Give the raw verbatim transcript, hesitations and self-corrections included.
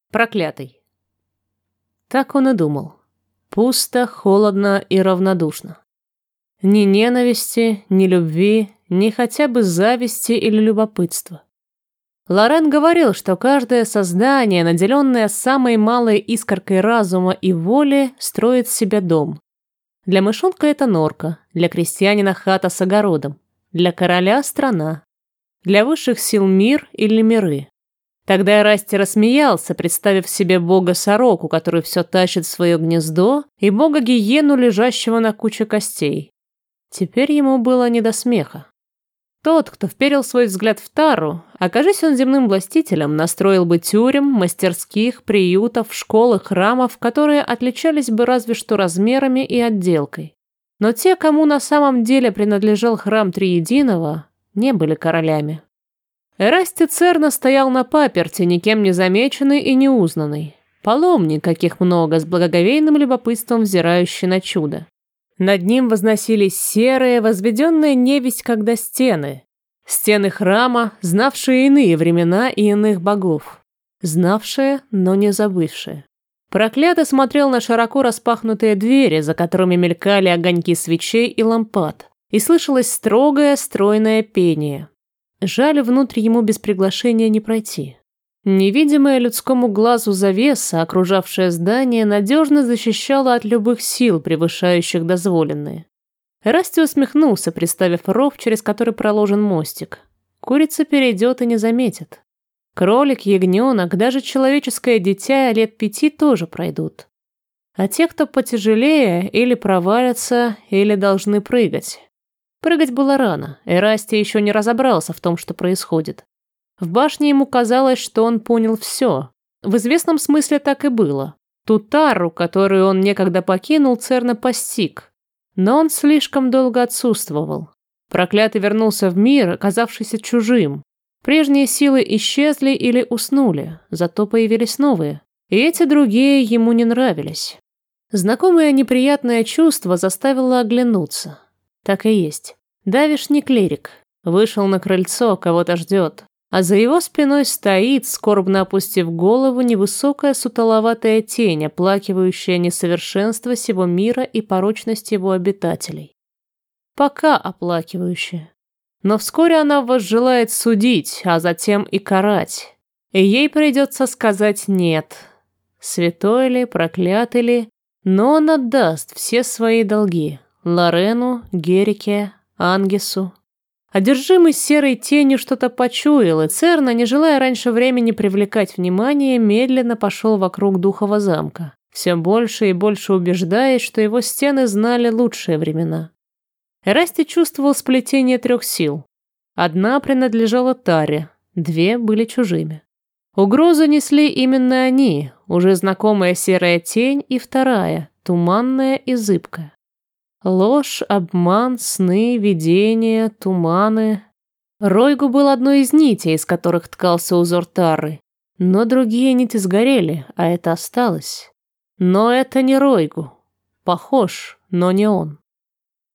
Проклятый. Так он и думал. Пусто, холодно и равнодушно. Ни ненависти, ни любви, ни хотя бы зависти или любопытства. Лорен говорил, что каждое создание, наделенное самой малой искоркой разума и воли, строит себе дом. Для мышонка это норка, для крестьянина хата с огородом, для короля страна, для высших сил мир или миры. Тогда Эрасти рассмеялся, представив себе бога-сороку, который все тащит в свое гнездо, и бога-гиену, лежащего на куче костей. Теперь ему было не до смеха. Тот, кто вперил свой взгляд в Тару, окажись он земным властителем, настроил бы тюрем, мастерских, приютов, школ и храмов, которые отличались бы разве что размерами и отделкой. Но те, кому на самом деле принадлежал храм Триединого, не были королями. Эрасти Церна стоял на паперти, никем не замеченный и не узнанный. Паломник, каких много, с благоговейным любопытством взирающий на чудо. Над ним возносились серые, возведенные невесть когда стены. Стены храма, знавшие иные времена и иных богов. Знавшие, но не забывшие. Проклятый смотрел на широко распахнутые двери, за которыми мелькали огоньки свечей и лампад, и слышалось строгое, стройное пение. Жаль, внутрь ему без приглашения не пройти. Невидимая людскому глазу завеса, окружавшая здание, надежно защищала от любых сил, превышающих дозволенные. Эрасти усмехнулся, представив ров, через который проложен мостик. Курица перейдет и не заметит. Кролик, ягненок, даже человеческое дитя лет пяти тоже пройдут. А те, кто потяжелее, или провалятся, или должны прыгать. Прыгать было рано, Эрасти еще не разобрался в том, что происходит. В башне ему казалось, что он понял все. В известном смысле так и было. Ту Тару, которую он некогда покинул, Церна постиг. Но он слишком долго отсутствовал. Проклятый вернулся в мир, оказавшийся чужим. Прежние силы исчезли или уснули, зато появились новые. И эти другие ему не нравились. Знакомое неприятное чувство заставило оглянуться. Так и есть. Давишний клирик. Вышел на крыльцо, кого-то ждет. А за его спиной стоит, скорбно опустив голову, невысокая сутуловатая тень, оплакивающая несовершенство сего мира и порочность его обитателей. Пока оплакивающая. Но вскоре она возжелает судить, а затем и карать. И ей придется сказать «нет». Святой ли, проклятый ли, но он отдаст все свои долги. Лорену, Герике, Ангесу. Одержимый серой тенью что-то почуял, и Церна, не желая раньше времени привлекать внимание, медленно пошел вокруг духового замка, все больше и больше убеждаясь, что его стены знали лучшие времена. Эрасти чувствовал сплетение трех сил. Одна принадлежала Таре, две были чужими. Угрозу несли именно они, уже знакомая серая тень, и вторая, туманная и зыбкая. Ложь, обман, сны, видения, туманы. Ройгу был одной из нитей, из которых ткался узор Тары. Но другие нити сгорели, а это осталось. Но это не Ройгу. Похож, но не он.